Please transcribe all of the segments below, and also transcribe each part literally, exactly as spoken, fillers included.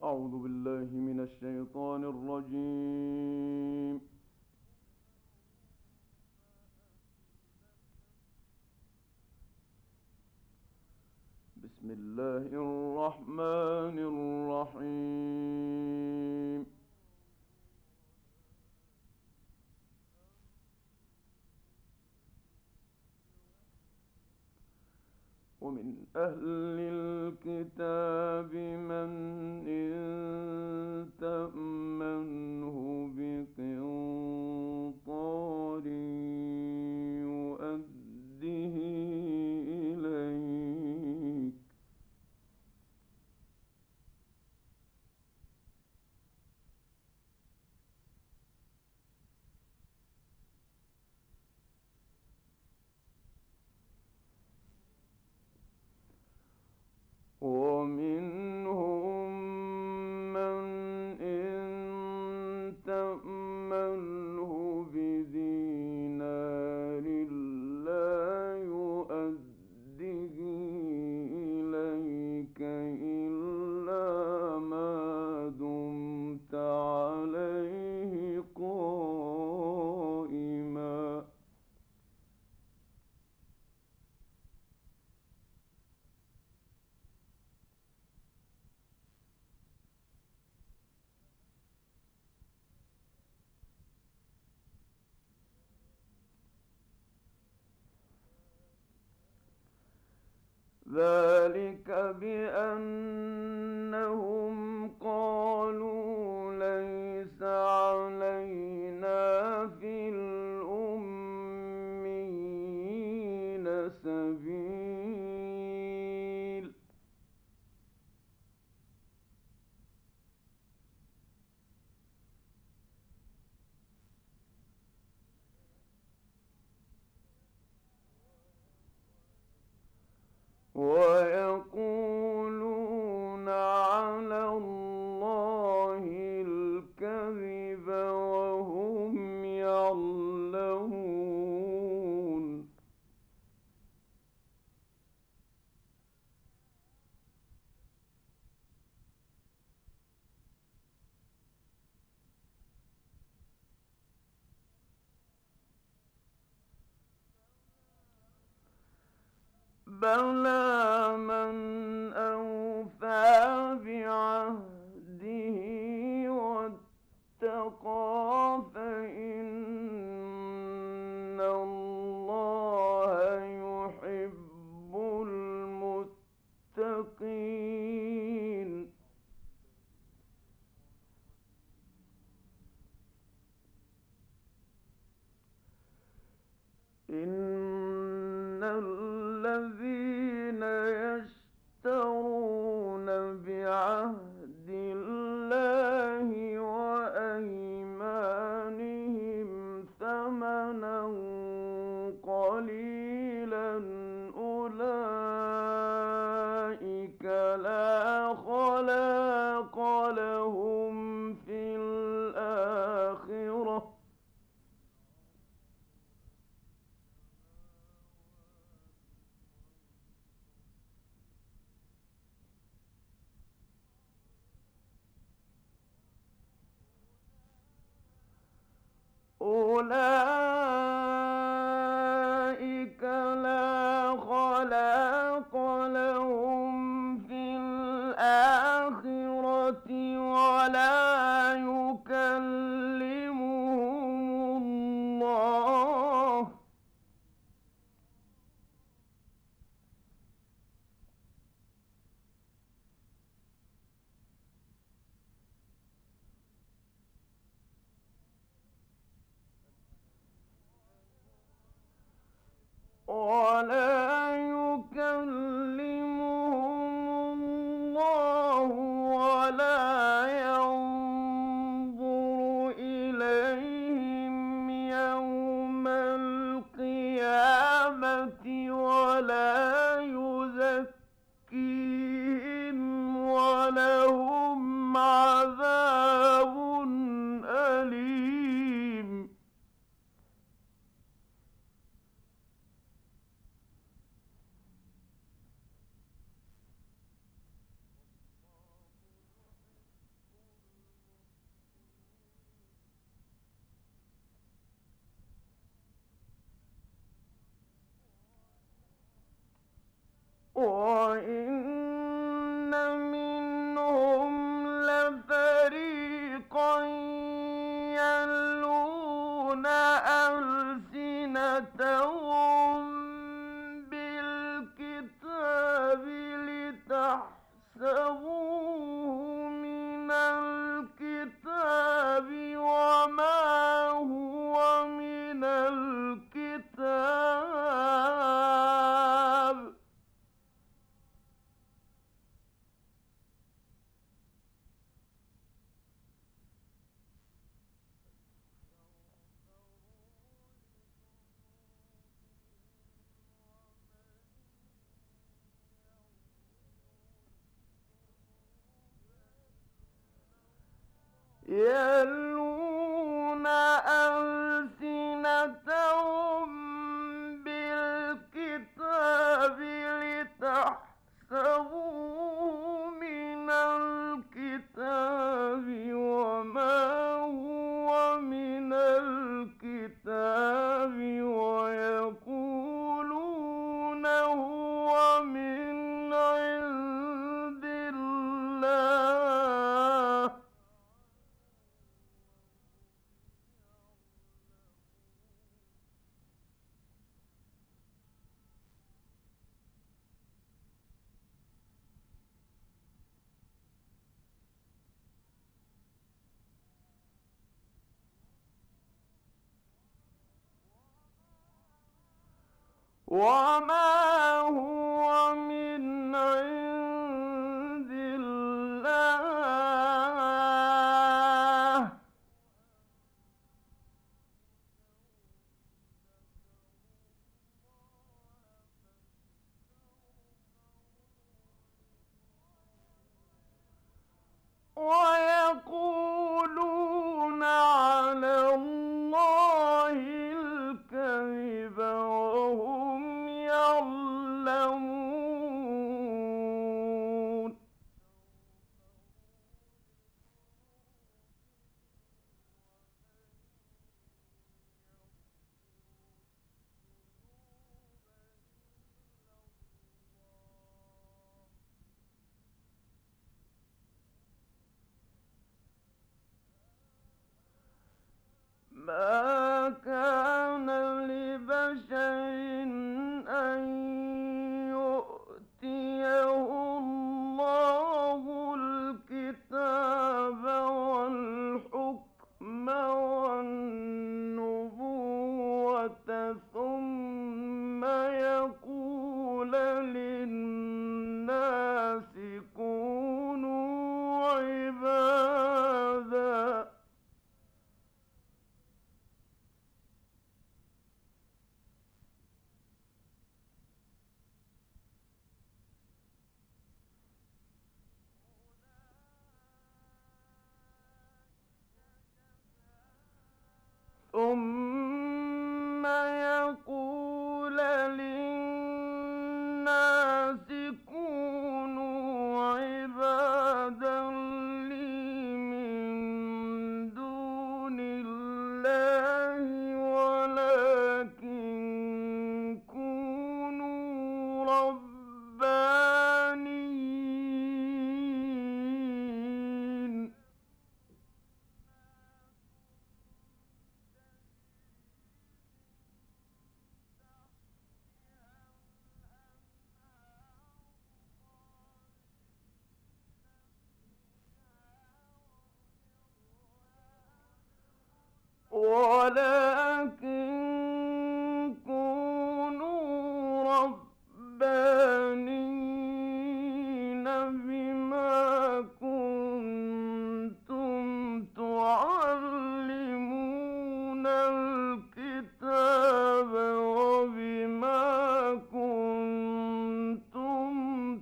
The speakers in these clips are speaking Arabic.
أعوذ بالله من الشيطان الرجيم. بسم الله الرحمن الرحيم. ومن أهل الكتاب من إن تأمنه بقنطار يؤده إليك ومنهم من إن تأمنه بدينار لا يؤده إليك إلا ما دمت عليه قائما ذلك بأنهم قالوا ليس علينا في الأميين سبيل ويقولون على الله الكذب وهم يعلمون بلى من أوفى بعهده واتقى فإن الله يحب المتقين إن الذين يشترون بعهد الله وأيمانهم ثمنا قليلا أولئك لا خلاق لهم في الآخرة أولئك لا خلاق لهم في الآخرة ولا يكلمهم الله ولا يكلمهم الله ولا ينظر إليهم يوم القيامة ولا يزكيهم ولهم عذاب أليم وما هو من عند الله ويقولون على الله الكذب وهم يعلمون ما كان لبشر أن يؤتيه الله الكتاب والحكم والنبوة ثم يقول للناس كونوا عبادا ثم يقول للناس كونوا عبادا لي من دون الله ولكن كونوا ربانيين ولكن كونوا ربانين بما كنتم تعلمون الكتاب وبما كنتم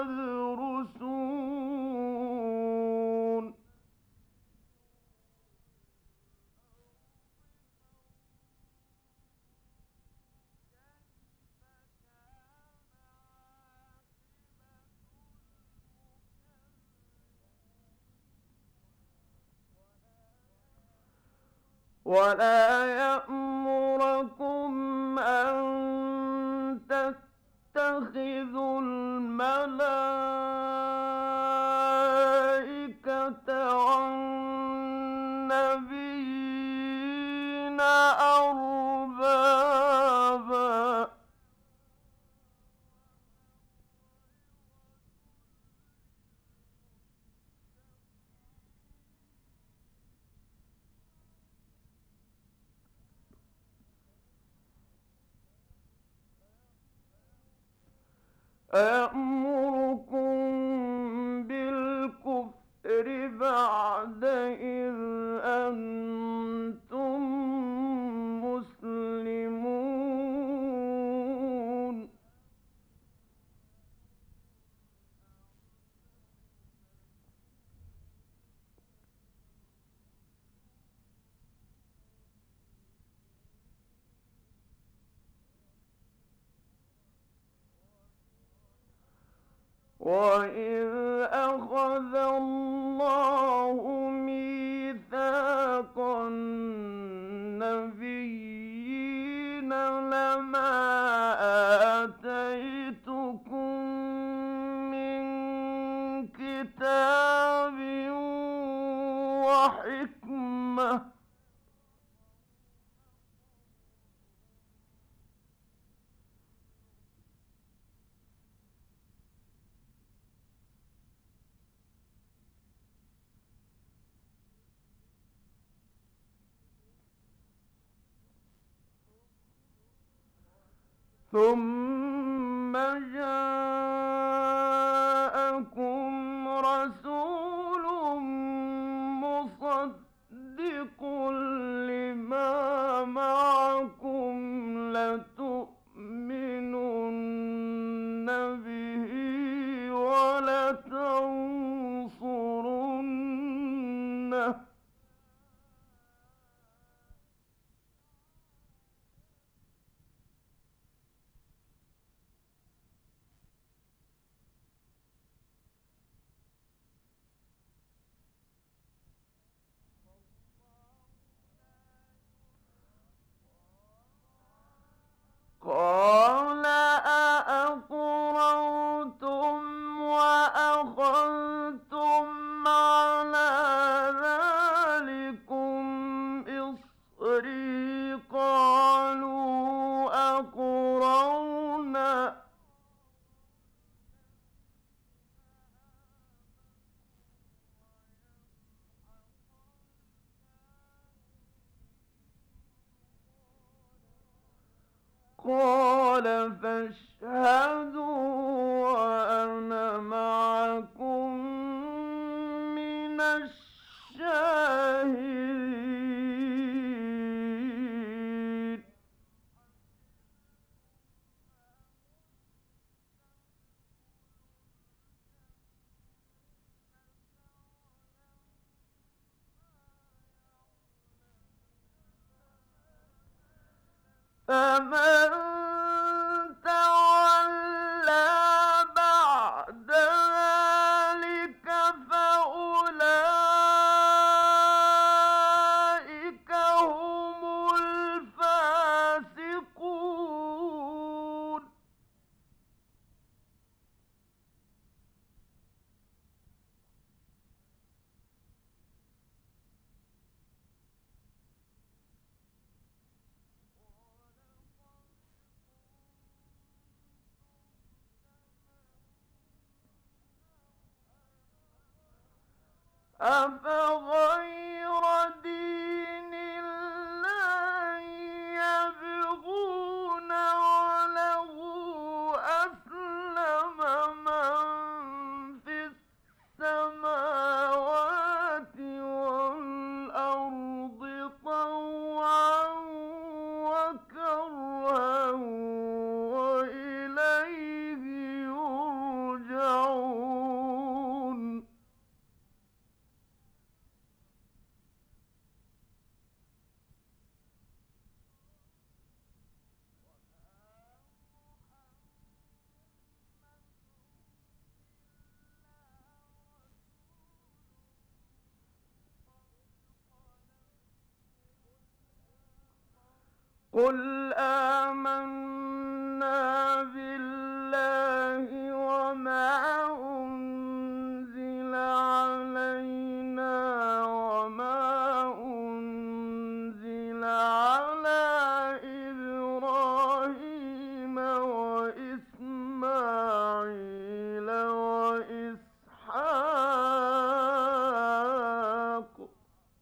تدرسون ولا يأمركم أن تتخذوا الملائكة والنبيين أربابا أيأمركم بالكفر بعد إذ أنتم مسلمون وَإِذْ أَخَذَ اللَّهُ مِيثَاقَ النَّبِيِّينَ لَمَا آتَيْتُكُم مِّن كِتَابٍ وَحِكْمَةٍ ثم جاءكم رسول مصدق لما معكم لتؤمنن به ولتنصرنه قال أأقررتم وأخذتم على ذلكم إصري قالوا أقررنا قال فاشهدوا وأنا معكم من الشاهدين فمن تولى بعد ذلك فأولئك هم الفاسقون أفغير دين الله يبغون وله أسلم من في السماوات والأرض طوعا وكرها وإليه يرجعون قل آمنا بالله وما أنزل علينا وما أنزل على إبراهيم وإسماعيل وإسحاق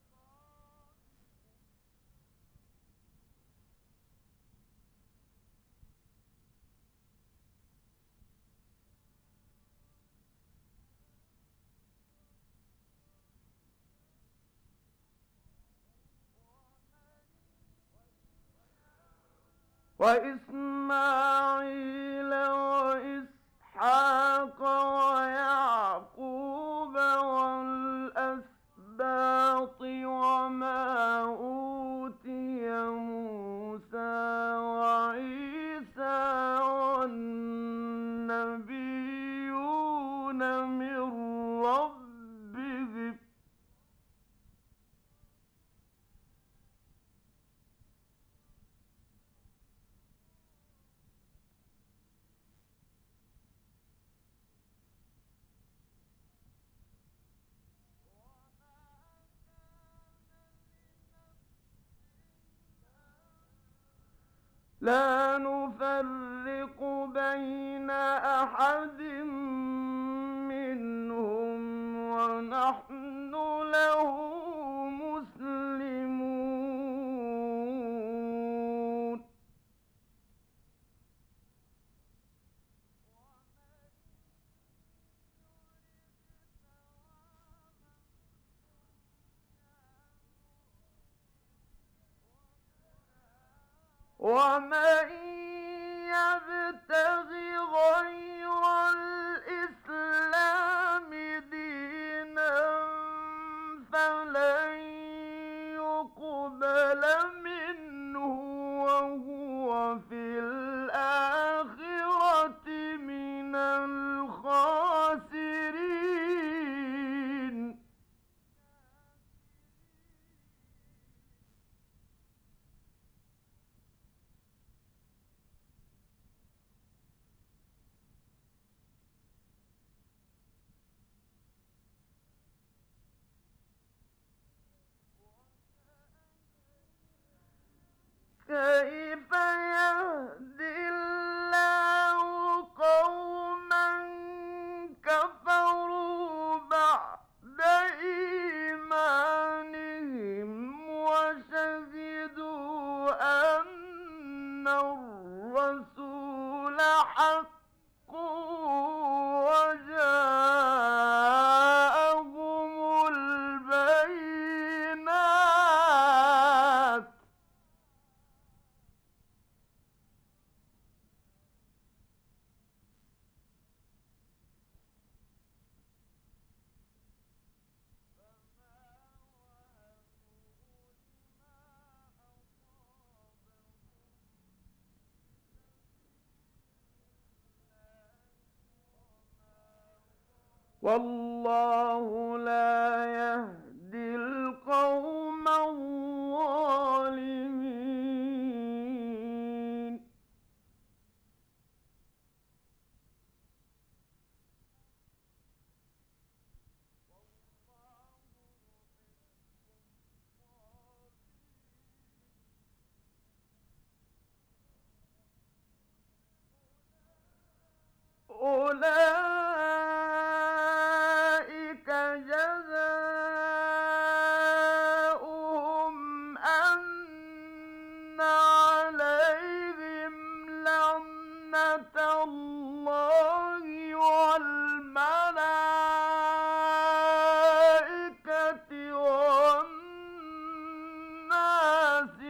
وإسماعيل وإسحاق ويعقوب والأسباط وما أوتي موسى وعيسى والنبيون من ربهم لا نفرق بين أحد منهم ونحن له مسلمون. مسلمون. ومن يبتغ غير الإسلام دينا فلن يقبل منه وهو في الآخرة من الخاسرين. كيف يهدي الله قوما كفروا بعد إيمانهم وشهدوا أن الرسول حق وجاءهم البينات. والله لا يهدي القوم الظالمين. أولئك جزاؤهم أن عليهم لعنة الله والملائكة والناس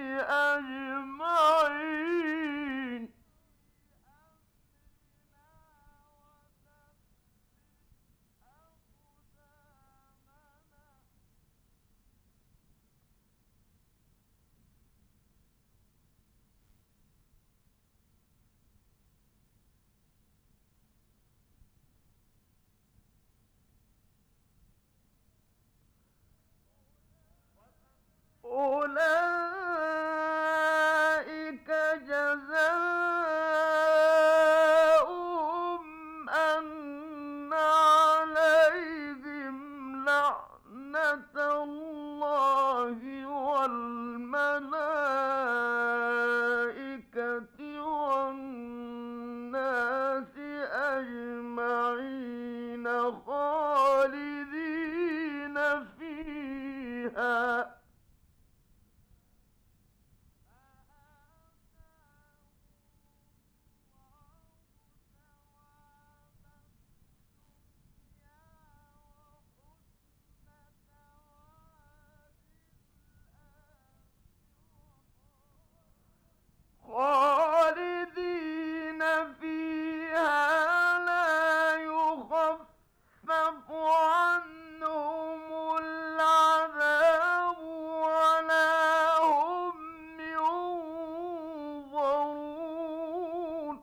أجمعين. أولئك جزاؤهم أن عليهم لعنة الله والملائكة والناس أجمعين خالدين فيها. خالدين فيها لا يخفف عنهم العذاب ولا هم ينظرون.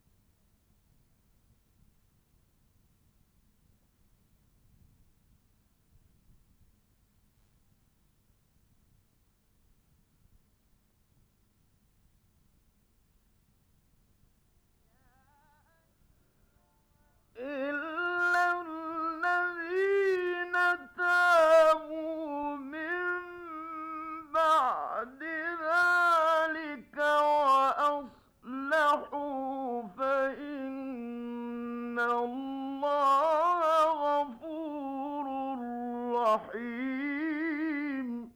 إلا الذين تابوا من بعد ذلك وأصلحوا فإن الله غفور رحيم.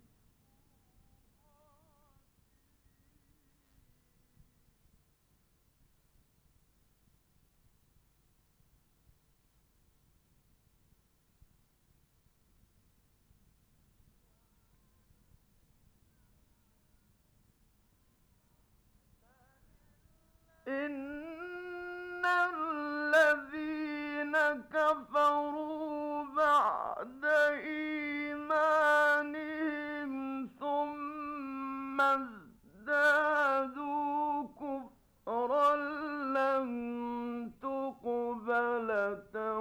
كفروا بعد إيمانهم ثم ازدادوا كفرا لن تقبل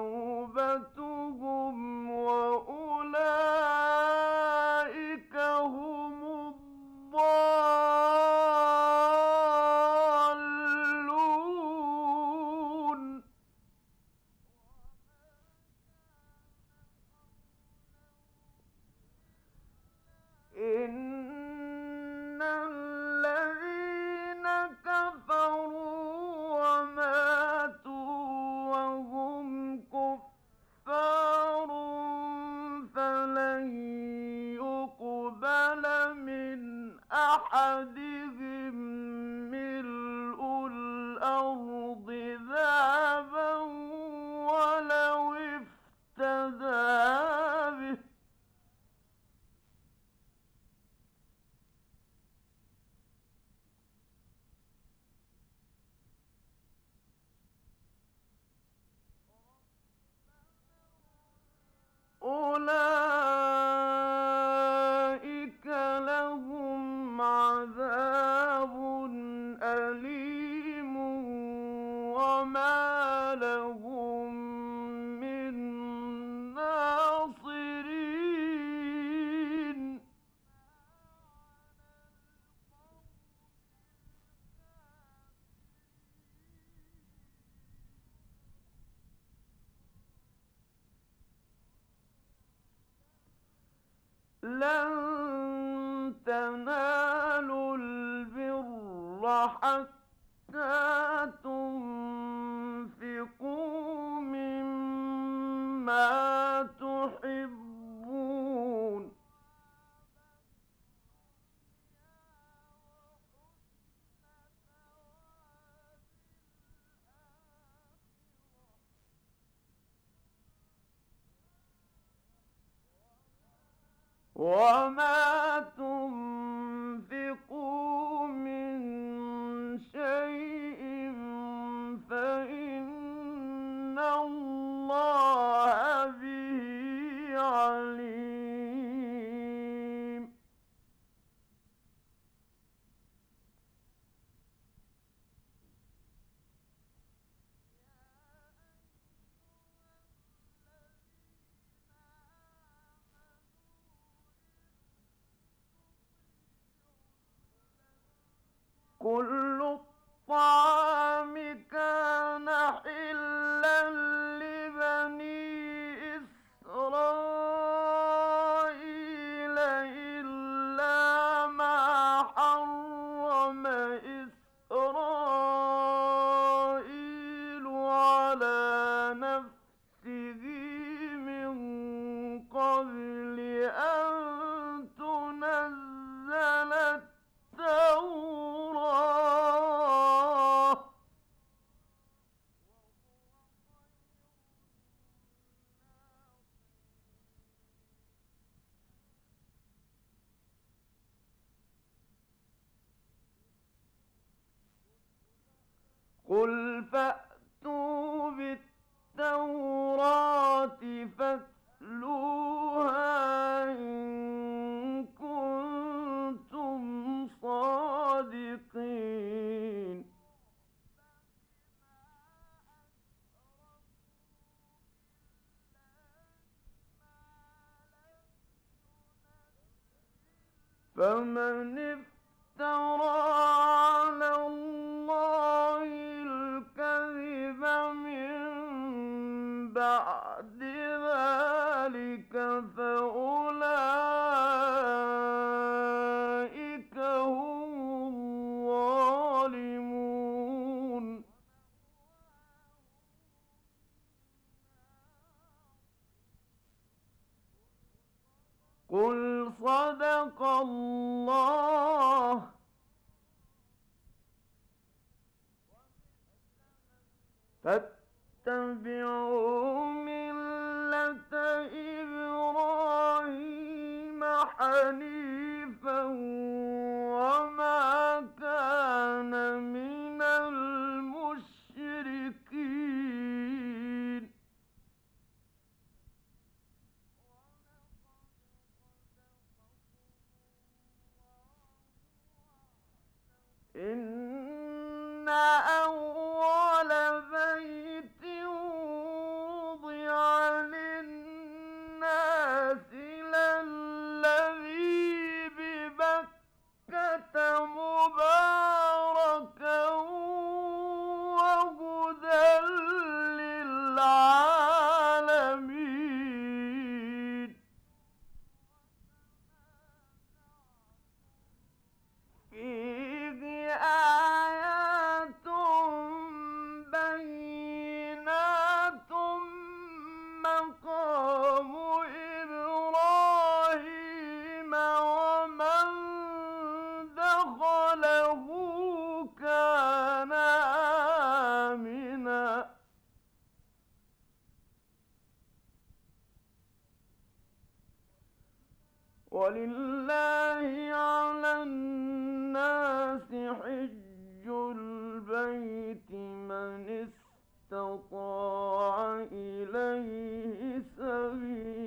توبتهم وأولئك هم الضالون. إن الذين كفروا وماتوا وهم كفار فلن يقبل من أحدهم ملء الأرض ذهبا ولو افتدى به. أولئك لهم عذاب أليم وما لهم من ناصرين. لن تنالوا البر حتى تنفقوا مما تحبون وما تنفقوا من شيء فإن الله به عليم. كل الطعام كان حلا لبني إسرائيل إلا ما حرم إسرائيل على نفسه من قبل أن تنزل التوراة قل فأتوا بالتوراة فاتلوها إن كنتم صادقين. فمن افترى على الله الكذب من بعد ذلك فأولئك هم الظالمون. قل صدق الله فاتبعوا ملة إبراهيم حنيفا وما كان من المشركين. وَلِلَّهِ عَلَى النَّاسِ حِجُّ الْبَيْتِ مَنِ اسْتَطَاعَ إِلَيْهِ سَبِيلًا